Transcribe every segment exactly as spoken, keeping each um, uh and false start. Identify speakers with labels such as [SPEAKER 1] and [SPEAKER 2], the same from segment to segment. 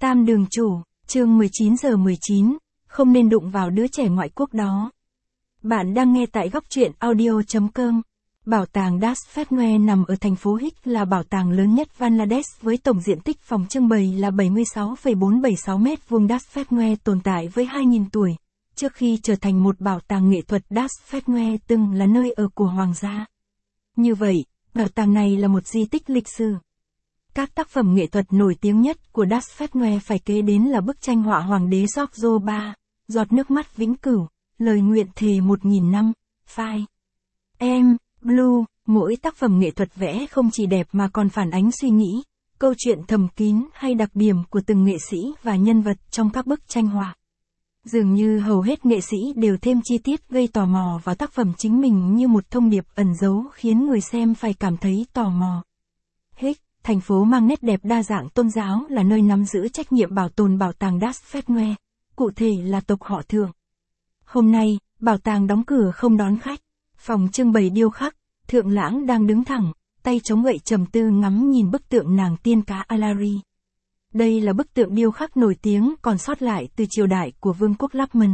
[SPEAKER 1] Tam đường chủ, chương mười chín giờ mười chín, không nên đụng vào đứa trẻ ngoại quốc đó. Bạn đang nghe tại góc truyện audio chấm com. Bảo tàng Das Fetnwe nằm ở thành phố Hick, là bảo tàng lớn nhất Bangladesh với tổng diện tích phòng trưng bày là bảy mươi sáu phẩy bốn bảy sáu mét vuông. Das Fetnwe tồn tại với hai nghìn tuổi. Trước khi trở thành một bảo tàng nghệ thuật, Das Fetnwe từng là nơi ở của hoàng gia. Như vậy, bảo tàng này là một di tích lịch sử. Các tác phẩm nghệ thuật nổi tiếng nhất của Das Fetnwe phải kể đến là bức tranh họa Hoàng đế George đệ tam, Giọt nước mắt vĩnh cửu, Lời nguyện thề một nghìn năm, Fire Em, Blue. Mỗi tác phẩm nghệ thuật vẽ không chỉ đẹp mà còn phản ánh suy nghĩ, câu chuyện thầm kín hay đặc điểm của từng nghệ sĩ và nhân vật trong các bức tranh họa. Dường như hầu hết nghệ sĩ đều thêm chi tiết gây tò mò vào tác phẩm chính mình như một thông điệp ẩn giấu khiến người xem phải cảm thấy tò mò. Hick, thành phố mang nét đẹp đa dạng tôn giáo, là nơi nắm giữ trách nhiệm bảo tồn bảo tàng Das Fetnwe, cụ thể là tộc họ Thượng. Hôm nay, bảo tàng đóng cửa không đón khách. Phòng trưng bày điêu khắc, Thượng Lãng đang đứng thẳng, tay chống gậy trầm tư ngắm nhìn bức tượng nàng tiên cá Alari. Đây là bức tượng điêu khắc nổi tiếng còn sót lại từ triều đại của Vương quốc Lakman.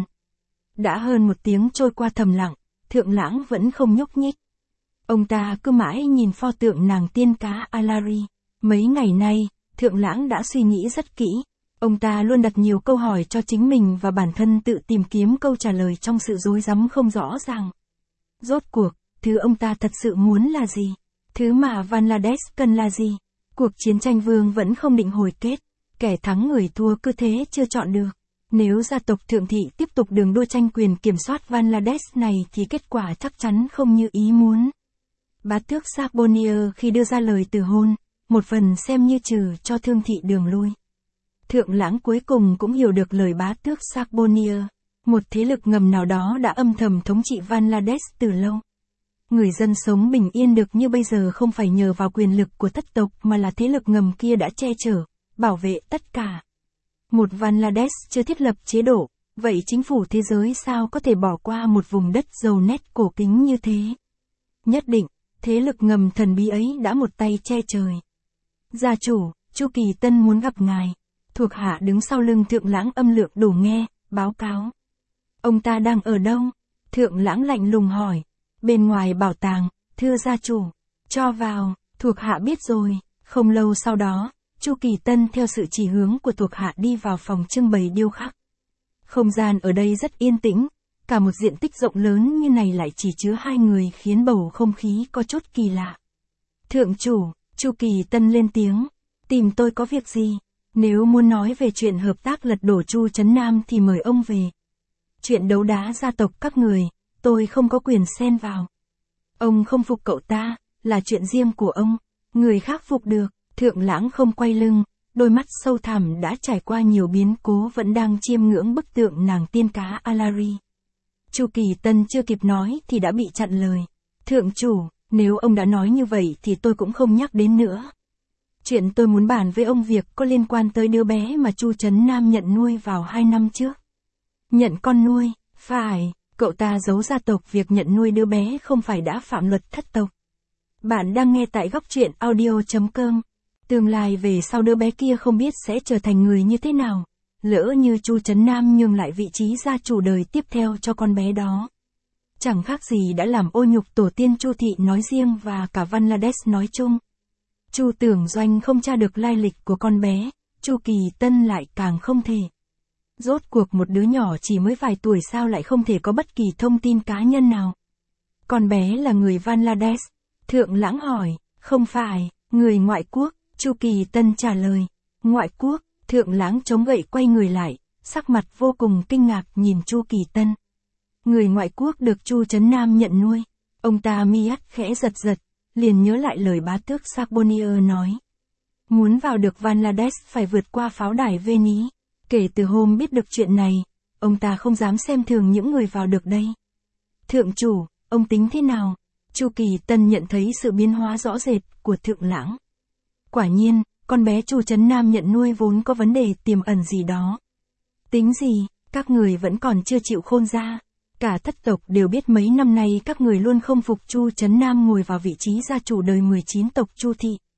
[SPEAKER 1] Đã hơn một tiếng trôi qua thầm lặng, Thượng Lãng vẫn không nhúc nhích. Ông ta cứ mãi nhìn pho tượng nàng tiên cá Alari. Mấy ngày nay, Thượng Lãng đã suy nghĩ rất kỹ. Ông ta luôn đặt nhiều câu hỏi cho chính mình và bản thân tự tìm kiếm câu trả lời trong sự rối rắm không rõ ràng. Rốt cuộc, thứ ông ta thật sự muốn là gì? Thứ mà Bangladesh cần là gì? Cuộc chiến tranh vương vẫn không định hồi kết. Kẻ thắng người thua cứ thế chưa chọn được. Nếu gia tộc Thượng thị tiếp tục đường đua tranh quyền kiểm soát Bangladesh này thì kết quả chắc chắn không như ý muốn. Bá tước Sarbonier khi đưa ra lời từ hôn, một phần xem như trừ cho Thương thị đường lui. Thượng Lãng cuối cùng cũng hiểu được lời bá tước Sarbonier. Một thế lực ngầm nào đó đã âm thầm thống trị Bangladesh từ lâu. Người dân sống bình yên được như bây giờ không phải nhờ vào quyền lực của thất tộc mà là thế lực ngầm kia đã che chở, bảo vệ tất cả. Một Bangladesh chưa thiết lập chế độ, vậy chính phủ thế giới sao có thể bỏ qua một vùng đất giàu nét cổ kính như thế? Nhất định, thế lực ngầm thần bí ấy đã một tay che trời. Gia chủ, Chu Kỳ Tân muốn gặp ngài. Thuộc hạ đứng sau lưng Thượng Lãng âm lượng đủ nghe, báo cáo. Ông ta đang ở đâu? Thượng Lãng lạnh lùng hỏi. Bên ngoài bảo tàng, thưa gia chủ. Cho vào, thuộc hạ biết rồi. Không lâu sau đó, Chu Kỳ Tân theo sự chỉ hướng của thuộc hạ đi vào phòng trưng bày điêu khắc. Không gian ở đây rất yên tĩnh, cả một diện tích rộng lớn như này lại chỉ chứa hai người khiến bầu không khí có chút kỳ lạ. Thượng chủ, Chu Kỳ Tân lên tiếng. Tìm tôi có việc gì? Nếu muốn nói về chuyện hợp tác lật đổ Chu Trấn Nam thì mời ông về. Chuyện đấu đá gia tộc các người, tôi không có quyền xen vào. Ông không phục cậu ta, là chuyện riêng của ông. Người khác phục được. Thượng Lãng không quay lưng, đôi mắt sâu thẳm đã trải qua nhiều biến cố vẫn đang chiêm ngưỡng bức tượng nàng tiên cá Alari. Chu Kỳ Tân chưa kịp nói thì đã bị chặn lời. Thượng chủ, nếu ông đã nói như vậy thì tôi cũng không nhắc đến nữa. Chuyện tôi muốn bàn với ông việc có liên quan tới đứa bé mà Chu Trấn Nam nhận nuôi vào hai năm trước. Nhận con nuôi, phải, cậu ta giấu gia tộc việc nhận nuôi đứa bé không phải đã phạm luật thất tộc. Bạn đang nghe tại góc truyện audio chấm com. Tương lai về sau đứa bé kia không biết sẽ trở thành người như thế nào. Lỡ như Chu Trấn Nam nhường lại vị trí gia chủ đời tiếp theo cho con bé đó. Chẳng khác gì đã làm ô nhục tổ tiên Chu thị nói riêng và cả Bangladesh nói chung. Chu Tưởng Doanh không tra được lai lịch của con bé, Chu Kỳ Tân lại càng không thể. Rốt cuộc một đứa nhỏ chỉ mới vài tuổi sao lại không thể có bất kỳ thông tin cá nhân nào. Con bé là người Bangladesh. Thượng Lãng hỏi. Không phải, người ngoại quốc. Chu Kỳ Tân trả lời. Ngoại quốc. Thượng Lãng chống gậy quay người lại, sắc mặt vô cùng kinh ngạc nhìn Chu Kỳ Tân. Người ngoại quốc được Chu Trấn Nam nhận nuôi. Ông ta mi mắt khẽ giật giật, liền nhớ lại lời bá tước Sarbonier nói. Muốn vào được Bangladesh phải vượt qua pháo đài Venice. Kể từ hôm biết được chuyện này, ông ta không dám xem thường những người vào được đây. Thượng chủ, ông tính thế nào? Chu Kỳ Tân nhận thấy sự biến hóa rõ rệt của Thượng Lãng. Quả nhiên, con bé Chu Trấn Nam nhận nuôi vốn có vấn đề tiềm ẩn gì đó. Tính gì, các người vẫn còn chưa chịu khôn ra. Cả thất tộc đều biết mấy năm nay các người luôn không phục Chu Trấn Nam ngồi vào vị trí gia chủ đời mười chín tộc Chu thị.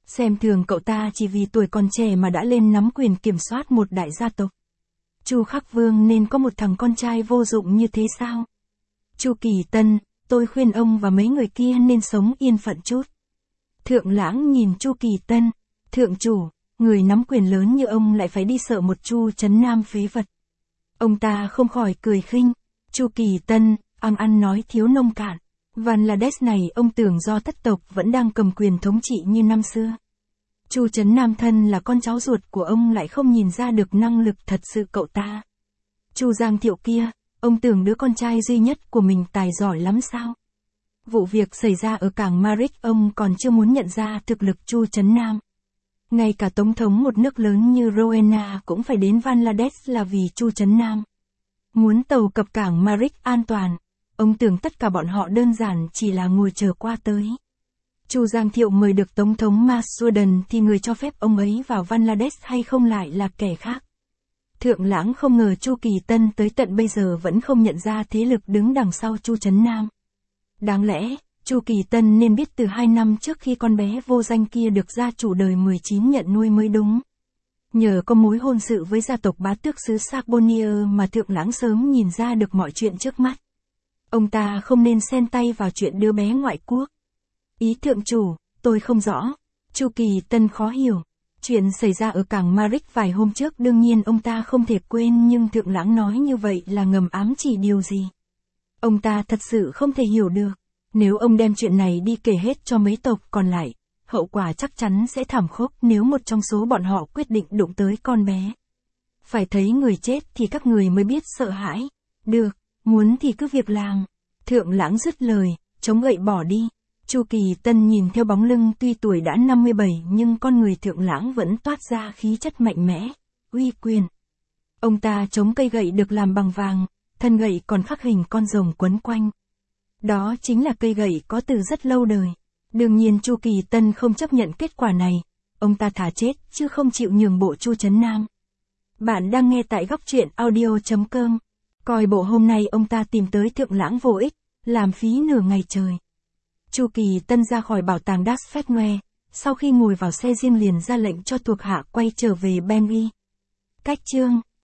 [SPEAKER 1] xem thường cậu ta chỉ vì tuổi còn trẻ mà đã lên nắm quyền kiểm soát một đại gia tộc. Chu Khắc Vương nên có một thằng con trai vô dụng như thế sao? Chu Kỳ Tân, tôi khuyên ông và mấy người kia nên sống yên phận chút. Thượng Lãng nhìn Chu Kỳ Tân, thượng chủ, người nắm quyền lớn như ông lại phải đi sợ một Chu Trấn Nam phế vật. Ông ta không khỏi cười khinh. Chu Kỳ Tân, ăn ăn nói thiếu nông cạn. Bangladesh này ông tưởng do thất tộc vẫn đang cầm quyền thống trị như năm xưa. Chu Trấn Nam thân là con cháu ruột của ông lại không nhìn ra được năng lực thật sự cậu ta. Chu Giang Thiệu kia, ông tưởng đứa con trai duy nhất của mình tài giỏi lắm sao? Vụ việc xảy ra ở cảng Marrik ông còn chưa muốn nhận ra thực lực Chu Trấn Nam. Ngay cả tổng thống một nước lớn như Rowena cũng phải đến Bangladesh là vì Chu Trấn Nam. Muốn tàu cập cảng Marrik an toàn, ông tưởng tất cả bọn họ đơn giản chỉ là ngồi chờ qua tới. Chu Giang Thiệu mời được tổng thống Masudhan thì người cho phép ông ấy vào Bangladesh hay không lại là kẻ khác. Thượng Lãng không ngờ Chu Kỳ Tân tới tận bây giờ vẫn không nhận ra thế lực đứng đằng sau Chu Trấn Nam. Đáng lẽ, Chu Kỳ Tân nên biết từ hai năm trước khi con bé vô danh kia được gia chủ đời mười chín nhận nuôi mới đúng. Nhờ có mối hôn sự với gia tộc bá tước xứ Sarbonia mà Thượng Lãng sớm nhìn ra được mọi chuyện trước mắt. Ông ta không nên xen tay vào chuyện đứa bé ngoại quốc. Ý thượng chủ, tôi không rõ. Chu Kỳ Tân khó hiểu. Chuyện xảy ra ở cảng Marrik vài hôm trước đương nhiên ông ta không thể quên, nhưng Thượng Lãng nói như vậy là ngầm ám chỉ điều gì? Ông ta thật sự không thể hiểu được. Nếu ông đem chuyện này đi kể hết cho mấy tộc còn lại, hậu quả chắc chắn sẽ thảm khốc nếu một trong số bọn họ quyết định đụng tới con bé. Phải thấy người chết thì các người mới biết sợ hãi. Được, muốn thì cứ việc làm. Thượng Lãng dứt lời, chống gậy bỏ đi. Chu Kỳ Tân nhìn theo bóng lưng tuy tuổi đã năm mươi bảy nhưng con người Thượng Lãng vẫn toát ra khí chất mạnh mẽ, uy quyền. Ông ta chống cây gậy được làm bằng vàng, thân gậy còn khắc hình con rồng quấn quanh. Đó chính là cây gậy có từ rất lâu đời. Đương nhiên Chu Kỳ Tân không chấp nhận kết quả này. Ông ta thà chết chứ không chịu nhường bộ Chu Trấn Nam. Bạn đang nghe tại góc truyện audio chấm com. Coi bộ hôm nay ông ta tìm tới Thượng Lãng vô ích, làm phí nửa ngày trời. Chu Kỳ Tân ra khỏi bảo tàng Das Fetnwe, sau khi ngồi vào xe riêng liền ra lệnh cho thuộc hạ quay trở về Bengi. Cách chương